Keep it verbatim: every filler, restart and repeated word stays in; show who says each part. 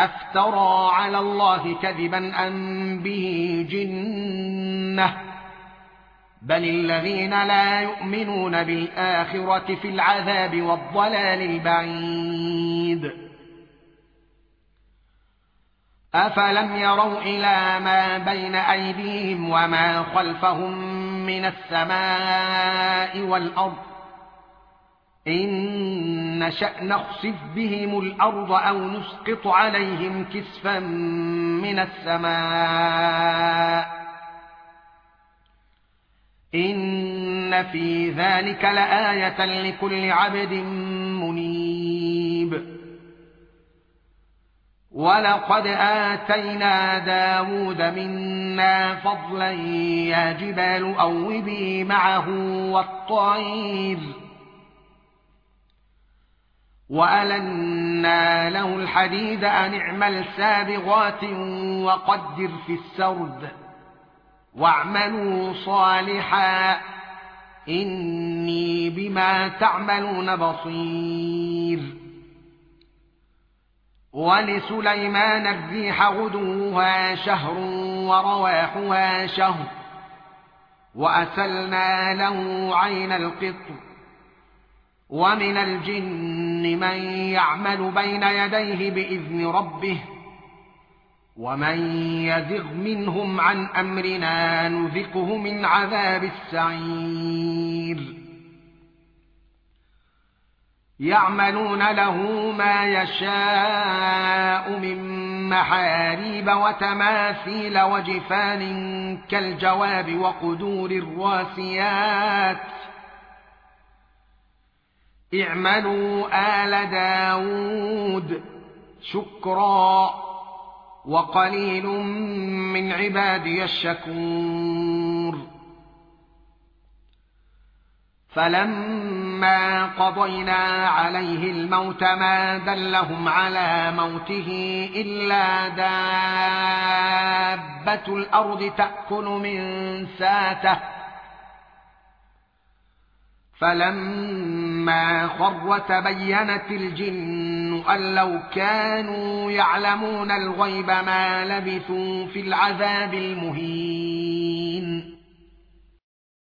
Speaker 1: أفترى على الله كذبا أم به جنة بل الذين لا يؤمنون بالآخرة في العذاب والضلال البعيد أفلم يروا إلى ما بين أيديهم وما خلفهم من السماء والأرض إن نشأ نخسف بهم الأرض أو نسقط عليهم كسفا من السماء إن في ذلك لآية لكل عبد منيب ولقد آتينا داود منا فضلا يا جبال أوبي معه والطير وألنا له الحديد أن اعمل سابغات وقدر في السرد واعملوا صالحا إني بما تعملون بصير ولسليمان الريح غدوها شهر ورواحها شهر وأسلنا له عين القطر ومن الجن من يعمل بين يديه بإذن ربه ومن يزغ منهم عن أمرنا نذقه من عذاب السعير يعملون له ما يشاء من محاريب وتماثيل وجفان كالجواب وقدور الراسيات اعملوا آل داود شكرا وقليل من عبادي الشكور فلما قضينا عليه الموت ما دلهم على موته إلا دابة الأرض تأكل من ساته فلما خر تبينت الجن أن لو كانوا يعلمون الغيب ما لبثوا في العذاب المهين